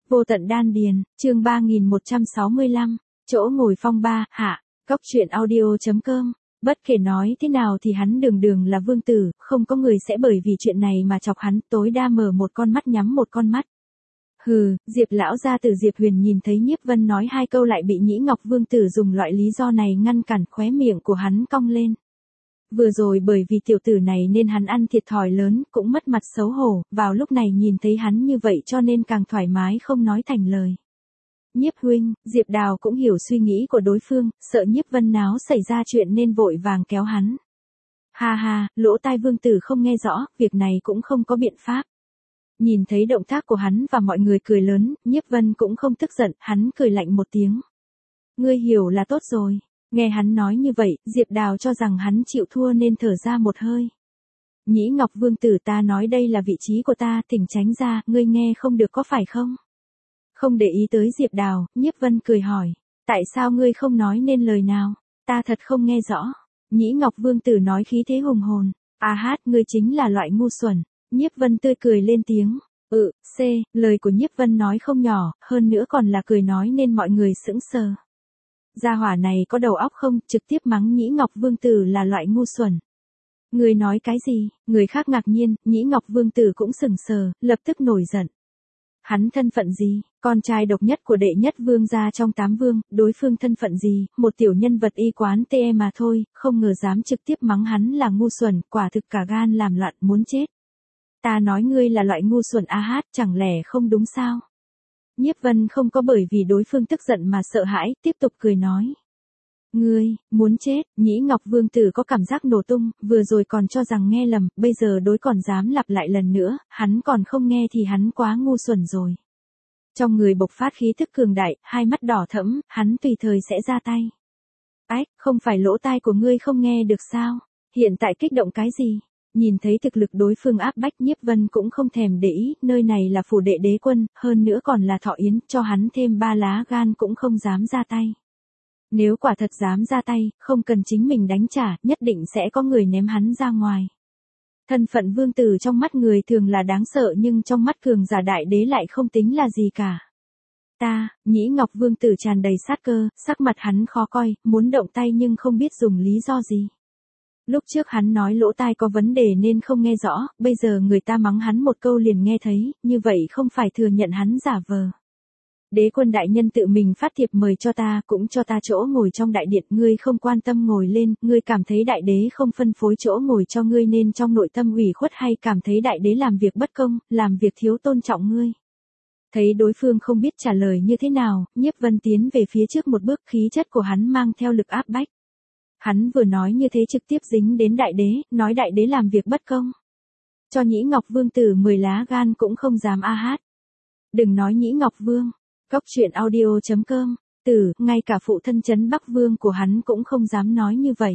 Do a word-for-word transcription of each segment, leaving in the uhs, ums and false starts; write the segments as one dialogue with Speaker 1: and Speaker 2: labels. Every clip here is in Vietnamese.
Speaker 1: Vô tận đan điền, chương ba nghìn một trăm sáu mươi lăm, chỗ ngồi phong ba, hạ, góc truyện audio.com. Bất kể nói thế nào thì hắn đường đường là vương tử, không có người sẽ bởi vì chuyện này mà chọc hắn, tối đa mở một con mắt nhắm một con mắt. Hừ, Diệp lão gia tử Diệp Huyền nhìn thấy Nhiếp Vân nói hai câu lại bị Nhĩ Ngọc vương tử dùng loại lý do này ngăn cản, khóe miệng của hắn cong lên. Vừa rồi bởi vì tiểu tử này nên hắn ăn thiệt thòi lớn, cũng mất mặt xấu hổ, vào lúc này nhìn thấy hắn như vậy cho nên càng thoải mái không nói thành lời. Nhiếp huynh, Diệp Đào cũng hiểu suy nghĩ của đối phương, sợ Nhiếp Vân náo xảy ra chuyện nên vội vàng kéo hắn. Ha ha, lỗ tai vương tử không nghe rõ, việc này cũng không có biện pháp. Nhìn thấy động tác của hắn và mọi người cười lớn, Nhiếp Vân cũng không tức giận, hắn cười lạnh một tiếng. Ngươi hiểu là tốt rồi. Nghe hắn nói như vậy, Diệp Đào cho rằng hắn chịu thua nên thở ra một hơi. Nhĩ Ngọc vương tử, ta nói đây là vị trí của ta, thỉnh tránh ra, ngươi nghe không được có phải không? Không để ý tới Diệp Đào, Nhiếp Vân cười hỏi, tại sao ngươi không nói nên lời nào? Ta thật không nghe rõ. Nhĩ Ngọc vương tử nói khí thế hùng hồn. A hát, ngươi chính là loại ngu xuẩn. Nhiếp Vân tươi cười lên tiếng. Ừ, C, lời của Nhiếp Vân nói không nhỏ, hơn nữa còn là cười nói nên mọi người sững sờ. Gia hỏa này có đầu óc không, trực tiếp mắng Nhĩ Ngọc vương tử là loại ngu xuẩn. Người nói cái gì? Người khác ngạc nhiên, Nhĩ Ngọc vương tử cũng sừng sờ, lập tức nổi giận. Hắn thân phận gì? Con trai độc nhất của đệ nhất vương gia trong tám vương, đối phương thân phận gì? Một tiểu nhân vật y quán tê mà thôi, không ngờ dám trực tiếp mắng hắn là ngu xuẩn, quả thực cả gan làm loạn muốn chết. Ta nói ngươi là loại ngu xuẩn a hát, chẳng lẽ không đúng sao? Nhiếp Vân không có bởi vì đối phương tức giận mà sợ hãi, tiếp tục cười nói. Ngươi, muốn chết, Nhĩ Ngọc vương tử có cảm giác nổ tung, vừa rồi còn cho rằng nghe lầm, bây giờ đối còn dám lặp lại lần nữa, hắn còn không nghe thì hắn quá ngu xuẩn rồi. Trong người bộc phát khí thức cường đại, hai mắt đỏ thẫm, hắn tùy thời sẽ ra tay. Ách, không phải lỗ tai của ngươi không nghe được sao? Hiện tại kích động cái gì? Nhìn thấy thực lực đối phương áp bách, Nhiếp Vân cũng không thèm để ý, nơi này là phủ đệ đế quân, hơn nữa còn là thọ yến, cho hắn thêm ba lá gan cũng không dám ra tay. Nếu quả thật dám ra tay, không cần chính mình đánh trả, nhất định sẽ có người ném hắn ra ngoài. Thân phận vương tử trong mắt người thường là đáng sợ nhưng trong mắt cường giả đại đế lại không tính là gì cả. Ta, Nhĩ Ngọc vương tử tràn đầy sát cơ, sắc mặt hắn khó coi, muốn động tay nhưng không biết dùng lý do gì. Lúc trước hắn nói lỗ tai có vấn đề nên không nghe rõ, bây giờ người ta mắng hắn một câu liền nghe thấy, như vậy không phải thừa nhận hắn giả vờ. Đế quân đại nhân tự mình phát thiệp mời cho ta, cũng cho ta chỗ ngồi trong đại điện, ngươi không quan tâm ngồi lên, ngươi cảm thấy đại đế không phân phối chỗ ngồi cho ngươi nên trong nội tâm ủy khuất hay cảm thấy đại đế làm việc bất công, làm việc thiếu tôn trọng ngươi. Thấy đối phương không biết trả lời như thế nào, Nhiếp Vân tiến về phía trước một bước, khí chất của hắn mang theo lực áp bách. Hắn vừa nói như thế trực tiếp dính đến đại đế, nói đại đế làm việc bất công. Cho Nhĩ Ngọc vương tử mười lá gan cũng không dám a hát. Đừng nói Nhĩ Ngọc vương, góc truyện audio.com, tử, ngay cả phụ thân trấn Bắc vương của hắn cũng không dám nói như vậy.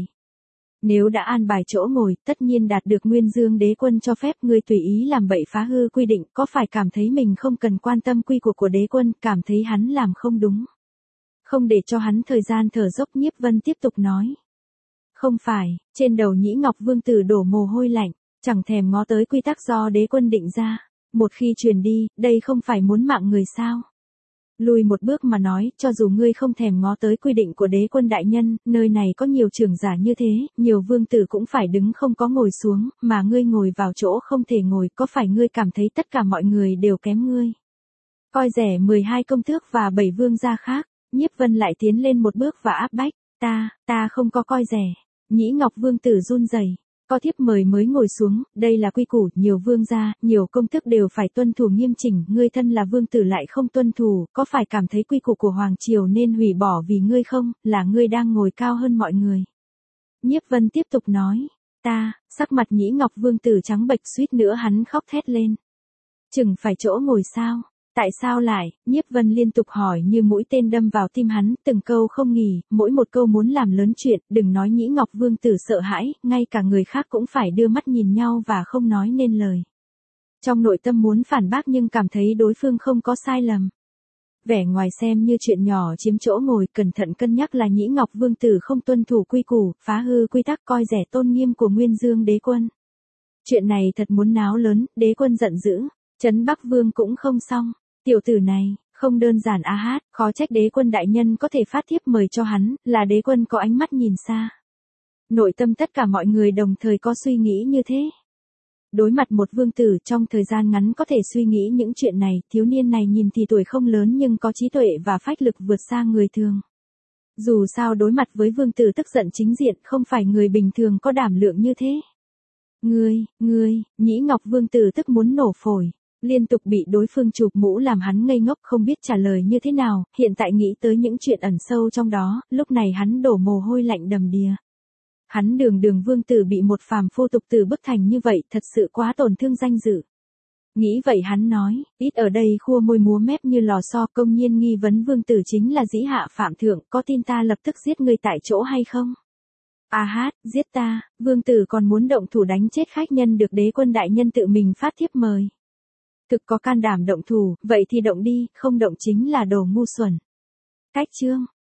Speaker 1: Nếu đã an bài chỗ ngồi, tất nhiên đạt được Nguyên Dương đế quân cho phép, ngươi tùy ý làm bậy phá hư quy định, có phải cảm thấy mình không cần quan tâm quy của của đế quân, cảm thấy hắn làm không đúng. Không để cho hắn thời gian thở dốc, Nhiếp Vân tiếp tục nói. Không phải, trên đầu Nhĩ Ngọc vương tử đổ mồ hôi lạnh, chẳng thèm ngó tới quy tắc do đế quân định ra. Một khi truyền đi, đây không phải muốn mạng người sao? Lùi một bước mà nói, cho dù ngươi không thèm ngó tới quy định của đế quân đại nhân, nơi này có nhiều trưởng giả như thế, nhiều vương tử cũng phải đứng không có ngồi xuống, mà ngươi ngồi vào chỗ không thể ngồi, có phải ngươi cảm thấy tất cả mọi người đều kém ngươi? Coi rẻ mười hai công tước và bảy vương gia khác, Nhiếp Vân lại tiến lên một bước và áp bách, ta, ta không có coi rẻ. Nhĩ Ngọc vương tử run rẩy, có thiếp mời mới ngồi xuống, đây là quy củ, nhiều vương gia, nhiều công tước đều phải tuân thủ nghiêm chỉnh, ngươi thân là vương tử lại không tuân thủ, có phải cảm thấy quy củ của hoàng triều nên hủy bỏ vì ngươi không, là ngươi đang ngồi cao hơn mọi người. Nhiếp Vân tiếp tục nói, ta, sắc mặt Nhĩ Ngọc vương tử trắng bệch, suýt nữa hắn khóc thét lên. Chừng phải chỗ ngồi sao? Tại sao lại? Nhiếp Vân liên tục hỏi như mũi tên đâm vào tim hắn, từng câu không nghỉ, mỗi một câu muốn làm lớn chuyện, đừng nói Nhĩ Ngọc vương tử sợ hãi, ngay cả người khác cũng phải đưa mắt nhìn nhau và không nói nên lời. Trong nội tâm muốn phản bác nhưng cảm thấy đối phương không có sai lầm. Vẻ ngoài xem như chuyện nhỏ chiếm chỗ ngồi, cẩn thận cân nhắc là Nhĩ Ngọc vương tử không tuân thủ quy củ, phá hư quy tắc, coi rẻ tôn nghiêm của Nguyên Dương đế quân. Chuyện này thật muốn náo lớn, đế quân giận dữ, Trấn Bắc vương cũng không xong. Tiểu tử này, Không đơn giản A Hát, khó trách đế quân đại nhân có thể phát thiếp mời cho hắn, là đế quân có ánh mắt nhìn xa. Nội tâm tất cả mọi người đồng thời có suy nghĩ như thế. Đối mặt một vương tử trong thời gian ngắn có thể suy nghĩ những chuyện này, thiếu niên này nhìn thì tuổi không lớn nhưng có trí tuệ và phách lực vượt xa người thường. Dù sao đối mặt với vương tử tức giận chính diện không phải người bình thường có đảm lượng như thế. Ngươi, ngươi, Nhĩ Ngọc vương tử tức muốn nổ phổi. Liên tục bị đối phương chụp mũ làm hắn ngây ngốc không biết trả lời như thế nào, hiện tại nghĩ tới những chuyện ẩn sâu trong đó, lúc này hắn đổ mồ hôi lạnh đầm đìa. Hắn đường đường vương tử bị một phàm phu tục tử bức thành như vậy thật sự quá tổn thương danh dự. Nghĩ vậy hắn nói, ít ở đây khua môi múa mép như lò xo công nhiên nghi vấn vương tử chính là dĩ hạ phạm thượng, có tin ta lập tức giết người tại chỗ hay không? A Hát, giết ta, vương tử còn muốn động thủ đánh chết khách nhân được đế quân đại nhân tự mình phát thiếp mời. Thực có can đảm động thủ, vậy thì động đi, không động chính là đồ ngu xuẩn. Cách chương